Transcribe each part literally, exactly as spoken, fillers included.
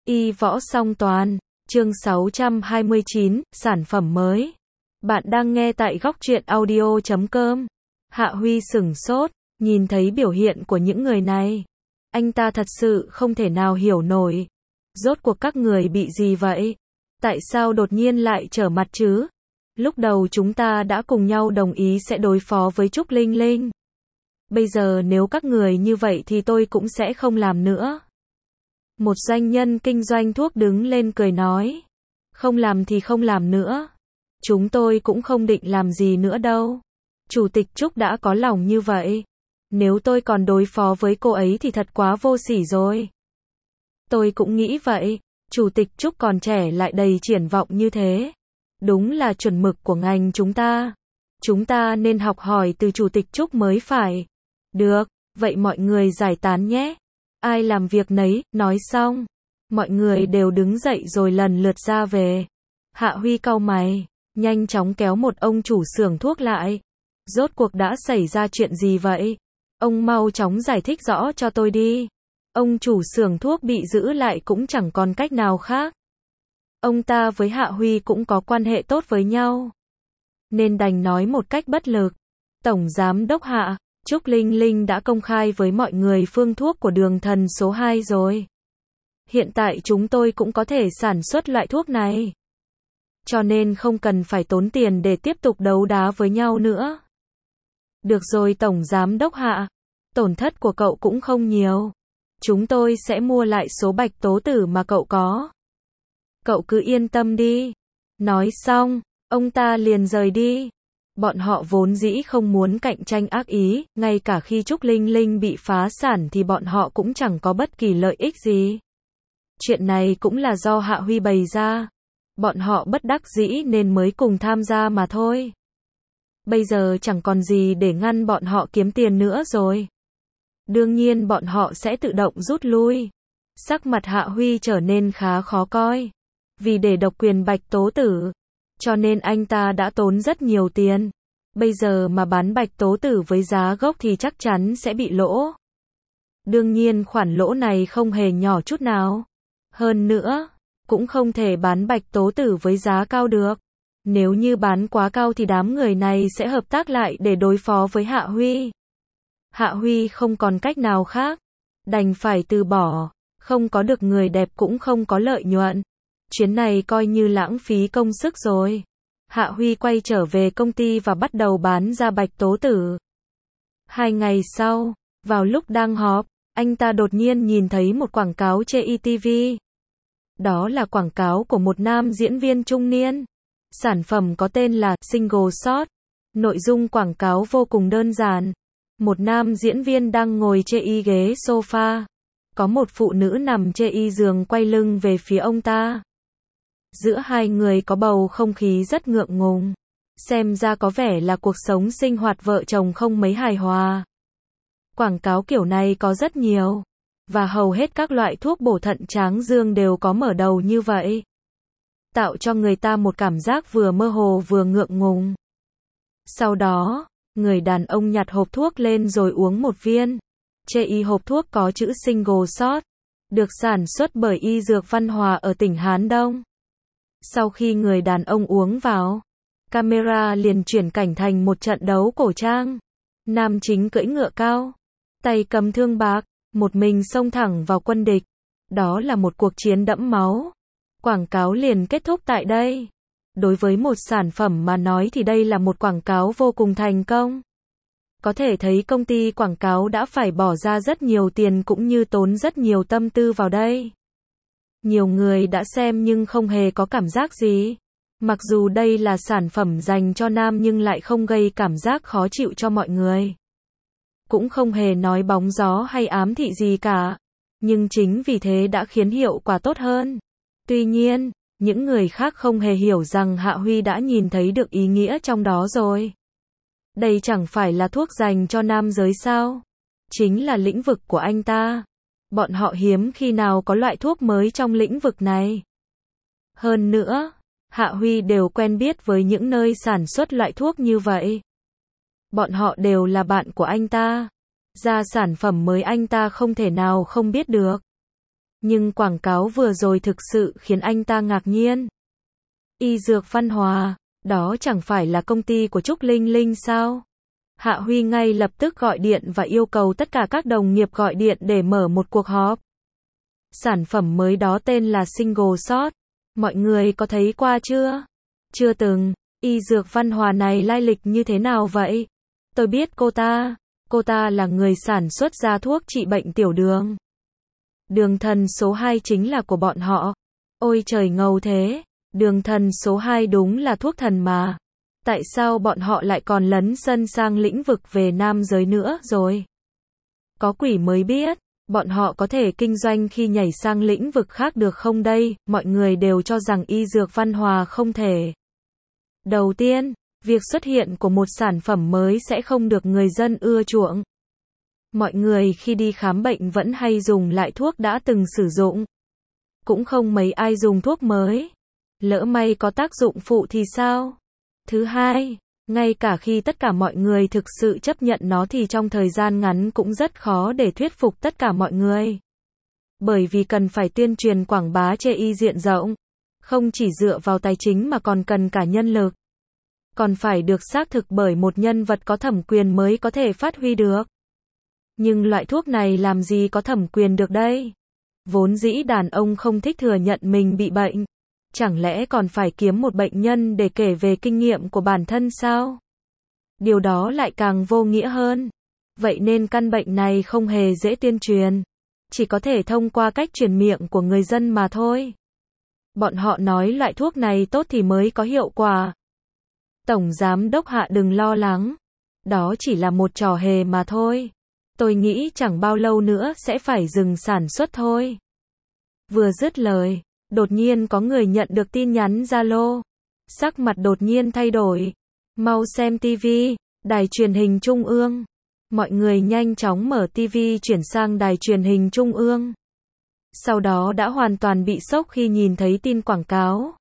Y võ song toàn, chương sáu trăm hai mươi chín, sản phẩm mới. Bạn đang nghe tại góc truyện audio chấm com. Hạ Huy sửng sốt, nhìn thấy biểu hiện của những người này. Anh ta thật sự không thể nào hiểu nổi. Rốt cuộc các người bị gì vậy? Tại sao đột nhiên lại trở mặt chứ? Lúc đầu chúng ta đã cùng nhau đồng ý sẽ đối phó với Trúc Linh Linh. Bây giờ nếu các người như vậy thì tôi cũng sẽ không làm nữa. Một doanh nhân kinh doanh thuốc đứng lên cười nói. Không làm thì không làm nữa. Chúng tôi cũng không định làm gì nữa đâu. Chủ tịch Trúc đã có lòng như vậy. Nếu tôi còn đối phó với cô ấy thì thật quá vô sỉ rồi. Tôi cũng nghĩ vậy. Chủ tịch Trúc còn trẻ lại đầy triển vọng như thế. Đúng là chuẩn mực của ngành chúng ta. Chúng ta nên học hỏi từ chủ tịch Trúc mới phải. Được, vậy mọi người giải tán nhé. Ai làm việc nấy, nói xong. Mọi người đều đứng dậy rồi lần lượt ra về. Hạ Huy cau mày, nhanh chóng kéo một ông chủ xưởng thuốc lại. Rốt cuộc đã xảy ra chuyện gì vậy? Ông mau chóng giải thích rõ cho tôi đi. Ông chủ xưởng thuốc bị giữ lại cũng chẳng còn cách nào khác. Ông ta với Hạ Huy cũng có quan hệ tốt với nhau. Nên đành nói một cách bất lực. Tổng giám đốc Hạ, Trúc Linh Linh đã công khai với mọi người phương thuốc của Đường Thần số hai rồi. Hiện tại chúng tôi cũng có thể sản xuất loại thuốc này. Cho nên không cần phải tốn tiền để tiếp tục đấu đá với nhau nữa. Được rồi Tổng giám đốc Hạ, tổn thất của cậu cũng không nhiều. Chúng tôi sẽ mua lại số bạch tố tử mà cậu có. Cậu cứ yên tâm đi. Nói xong, ông ta liền rời đi. Bọn họ vốn dĩ không muốn cạnh tranh ác ý, ngay cả khi Trúc Linh Linh bị phá sản thì bọn họ cũng chẳng có bất kỳ lợi ích gì. Chuyện này cũng là do Hạ Huy bày ra. Bọn họ bất đắc dĩ nên mới cùng tham gia mà thôi. Bây giờ chẳng còn gì để ngăn bọn họ kiếm tiền nữa rồi. Đương nhiên bọn họ sẽ tự động rút lui. Sắc mặt Hạ Huy trở nên khá khó coi. Vì để độc quyền bạch tố tử, cho nên anh ta đã tốn rất nhiều tiền. Bây giờ mà bán bạch tố tử với giá gốc thì chắc chắn sẽ bị lỗ. Đương nhiên khoản lỗ này không hề nhỏ chút nào. Hơn nữa, cũng không thể bán bạch tố tử với giá cao được. Nếu như bán quá cao thì đám người này sẽ hợp tác lại để đối phó với Hạ Huy. Hạ Huy không còn cách nào khác. Đành phải từ bỏ. Không có được người đẹp cũng không có lợi nhuận. Chuyến này coi như lãng phí công sức rồi. Hạ Huy quay trở về công ty và bắt đầu bán ra bạch tố tử. Hai ngày sau, vào lúc đang họp, anh ta đột nhiên nhìn thấy một quảng cáo trên i tê vê. Đó là quảng cáo của một nam diễn viên trung niên. Sản phẩm có tên là Single Shot. Nội dung quảng cáo vô cùng đơn giản. Một nam diễn viên đang ngồi trên y ghế sofa. Có một phụ nữ nằm trên y giường quay lưng về phía ông ta. Giữa hai người có bầu không khí rất ngượng ngùng. Xem ra có vẻ là cuộc sống sinh hoạt vợ chồng không mấy hài hòa. Quảng cáo kiểu này có rất nhiều. Và hầu hết các loại thuốc bổ thận tráng dương đều có mở đầu như vậy. Tạo cho người ta một cảm giác vừa mơ hồ vừa ngượng ngùng. Sau đó, người đàn ông nhặt hộp thuốc lên rồi uống một viên. Trên y hộp thuốc có chữ Single Shot. Được sản xuất bởi Y Dược Văn Hòa ở tỉnh Hán Đông. Sau khi người đàn ông uống vào, camera liền chuyển cảnh thành một trận đấu cổ trang. Nam chính cưỡi ngựa cao, tay cầm thương bạc, một mình xông thẳng vào quân địch. Đó là một cuộc chiến đẫm máu. Quảng cáo liền kết thúc tại đây. Đối với một sản phẩm mà nói thì đây là một quảng cáo vô cùng thành công. Có thể thấy công ty quảng cáo đã phải bỏ ra rất nhiều tiền cũng như tốn rất nhiều tâm tư vào đây. Nhiều người đã xem nhưng không hề có cảm giác gì. Mặc dù đây là sản phẩm dành cho nam nhưng lại không gây cảm giác khó chịu cho mọi người. Cũng không hề nói bóng gió hay ám thị gì cả. Nhưng chính vì thế đã khiến hiệu quả tốt hơn. Tuy nhiên, những người khác không hề hiểu rằng Hạ Huy đã nhìn thấy được ý nghĩa trong đó rồi. Đây chẳng phải là thuốc dành cho nam giới sao? Chính là lĩnh vực của anh ta. Bọn họ hiếm khi nào có loại thuốc mới trong lĩnh vực này. Hơn nữa, Hạ Huy đều quen biết với những nơi sản xuất loại thuốc như vậy. Bọn họ đều là bạn của anh ta. Ra sản phẩm mới anh ta không thể nào không biết được. Nhưng quảng cáo vừa rồi thực sự khiến anh ta ngạc nhiên. Y Dược Văn Hòa, đó chẳng phải là công ty của Trúc Linh Linh sao? Hạ Huy ngay lập tức gọi điện và yêu cầu tất cả các đồng nghiệp gọi điện để mở một cuộc họp. Sản phẩm mới đó tên là Single Shot. Mọi người có thấy qua chưa? Chưa từng. Y Dược Văn Hòa này lai lịch như thế nào vậy? Tôi biết cô ta. Cô ta là người sản xuất ra thuốc trị bệnh tiểu đường. Đường thần số hai chính là của bọn họ. Ôi trời ngầu thế. Đường thần số hai đúng là thuốc thần mà. Tại sao bọn họ lại còn lấn sân sang lĩnh vực về nam giới nữa rồi? Có quỷ mới biết. Bọn họ có thể kinh doanh khi nhảy sang lĩnh vực khác được không đây? Mọi người đều cho rằng Y Dược Văn Hòa không thể. Đầu tiên, việc xuất hiện của một sản phẩm mới sẽ không được người dân ưa chuộng. Mọi người khi đi khám bệnh vẫn hay dùng lại thuốc đã từng sử dụng. Cũng không mấy ai dùng thuốc mới. Lỡ may có tác dụng phụ thì sao? Thứ hai, ngay cả khi tất cả mọi người thực sự chấp nhận nó thì trong thời gian ngắn cũng rất khó để thuyết phục tất cả mọi người. Bởi vì cần phải tuyên truyền quảng bá trên y diện rộng. Không chỉ dựa vào tài chính mà còn cần cả nhân lực. Còn phải được xác thực bởi một nhân vật có thẩm quyền mới có thể phát huy được. Nhưng loại thuốc này làm gì có thẩm quyền được đây? Vốn dĩ đàn ông không thích thừa nhận mình bị bệnh. Chẳng lẽ còn phải kiếm một bệnh nhân để kể về kinh nghiệm của bản thân sao? Điều đó lại càng vô nghĩa hơn. Vậy nên căn bệnh này không hề dễ tuyên truyền. Chỉ có thể thông qua cách truyền miệng của người dân mà thôi. Bọn họ nói loại thuốc này tốt thì mới có hiệu quả. Tổng Giám đốc Hạ đừng lo lắng. Đó chỉ là một trò hề mà thôi. Tôi nghĩ chẳng bao lâu nữa sẽ phải dừng sản xuất thôi. Vừa dứt lời, đột nhiên có người nhận được tin nhắn Zalo. Sắc mặt đột nhiên thay đổi. Mau xem ti vi, đài truyền hình trung ương. Mọi người nhanh chóng mở ti vi chuyển sang đài truyền hình trung ương. Sau đó đã hoàn toàn bị sốc khi nhìn thấy tin quảng cáo.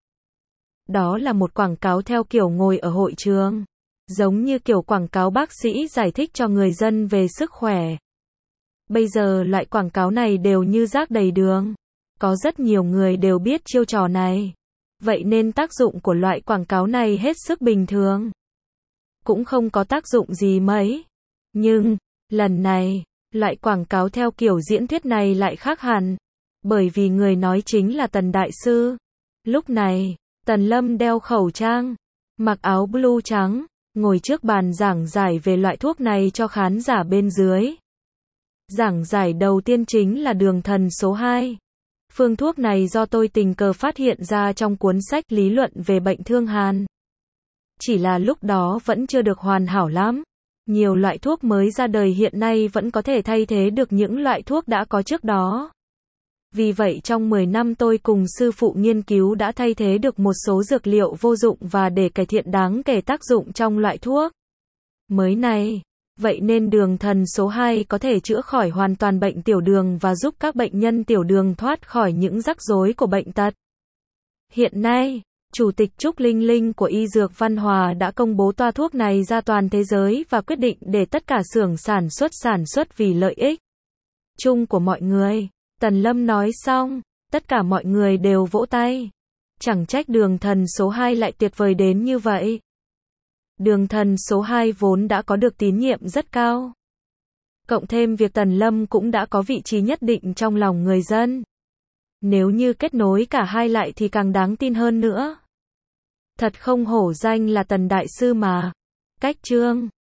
Đó là một quảng cáo theo kiểu ngồi ở hội trường. Giống như kiểu quảng cáo bác sĩ giải thích cho người dân về sức khỏe. Bây giờ loại quảng cáo này đều như rác đầy đường. Có rất nhiều người đều biết chiêu trò này. Vậy nên tác dụng của loại quảng cáo này hết sức bình thường. Cũng không có tác dụng gì mấy. Nhưng, lần này, loại quảng cáo theo kiểu diễn thuyết này lại khác hẳn. Bởi vì người nói chính là Tần Đại Sư. Lúc này, Tần Lâm đeo khẩu trang, mặc áo blue trắng, ngồi trước bàn giảng giải về loại thuốc này cho khán giả bên dưới. Giảng giải đầu tiên chính là đường thần số hai. Phương thuốc này do tôi tình cờ phát hiện ra trong cuốn sách lý luận về bệnh thương hàn. Chỉ là lúc đó vẫn chưa được hoàn hảo lắm. Nhiều loại thuốc mới ra đời hiện nay vẫn có thể thay thế được những loại thuốc đã có trước đó. Vì vậy trong mười năm tôi cùng sư phụ nghiên cứu đã thay thế được một số dược liệu vô dụng và để cải thiện đáng kể tác dụng trong loại thuốc mới này. Vậy nên đường thần số hai có thể chữa khỏi hoàn toàn bệnh tiểu đường và giúp các bệnh nhân tiểu đường thoát khỏi những rắc rối của bệnh tật. Hiện nay, Chủ tịch Trúc Linh Linh của Y Dược Văn Hòa đã công bố toa thuốc này ra toàn thế giới và quyết định để tất cả xưởng sản xuất sản xuất vì lợi ích chung của mọi người. Tần Lâm nói xong, tất cả mọi người đều vỗ tay. Chẳng trách đường thần số hai lại tuyệt vời đến như vậy. Đường thần số hai vốn đã có được tín nhiệm rất cao. Cộng thêm việc Tần Lâm cũng đã có vị trí nhất định trong lòng người dân. Nếu như kết nối cả hai lại thì càng đáng tin hơn nữa. Thật không hổ danh là Tần Đại Sư mà. Cách chương